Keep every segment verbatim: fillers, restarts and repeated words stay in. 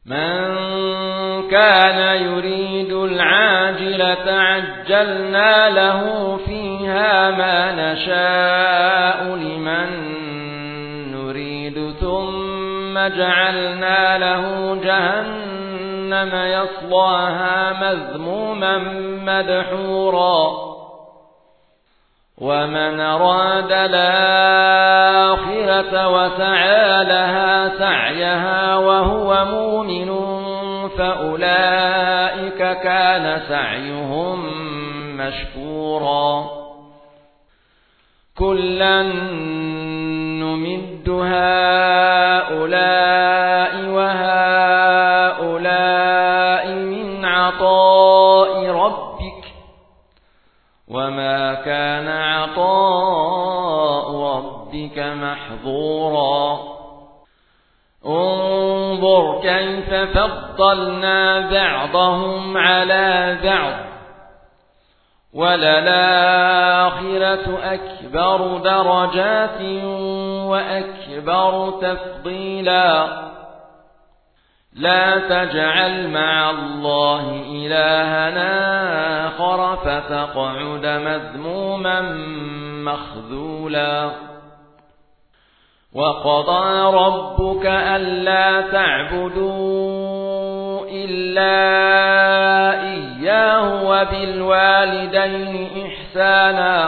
من كان يريد العاجلة عجلنا له فيها ما نشاء لمن نريد ثم جعلنا له جهنم يصلاها مذموما مدحورا ومن أراد الآخرة وسعى لها سعيها وهو مؤمن فأولئك كان سعيهم مشكورا كلا نمد هؤلاء وهؤلاء من عطاء ربك وما كان عطاء ربك محظورا انظر كيف فضلنا بعضهم على بعض وللآخرة أكبر درجات وأكبر تفضيلا لا تجعل مع الله إلهنا آخر فتقعد مذموما مخذولا وقضى ربك ألا تعبدوا إلا إياه وبالوالدين إحسانا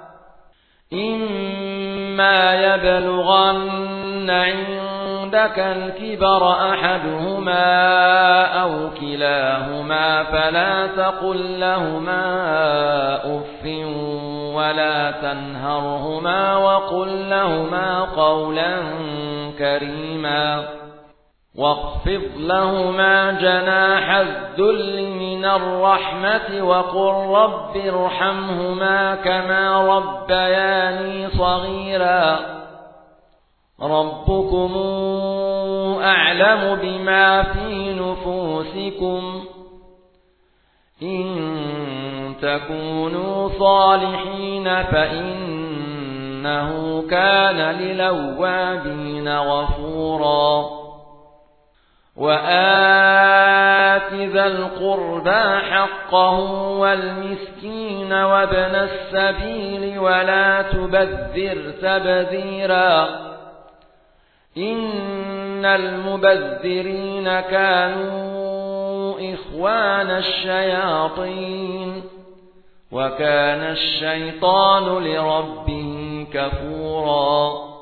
إما يبلغن عندك الكبر أحدهما أو كلاهما فلا تقل لهما أف ولا تنهرهما وقل لهما قولا كريما واخفض لهما جناح الذل من الرحمة وقل رب ارحمهما كما ربياني صغيرا ربكم أعلم بما في نفوسكم إن تكونوا صالحين فإنه كان للأوابين غفورا وآت ذا القربى حقه والمسكين وابن السبيل ولا تبذر تبذيرا إن المبذرين كانوا إخوان الشياطين وكان الشيطان لربه كفورا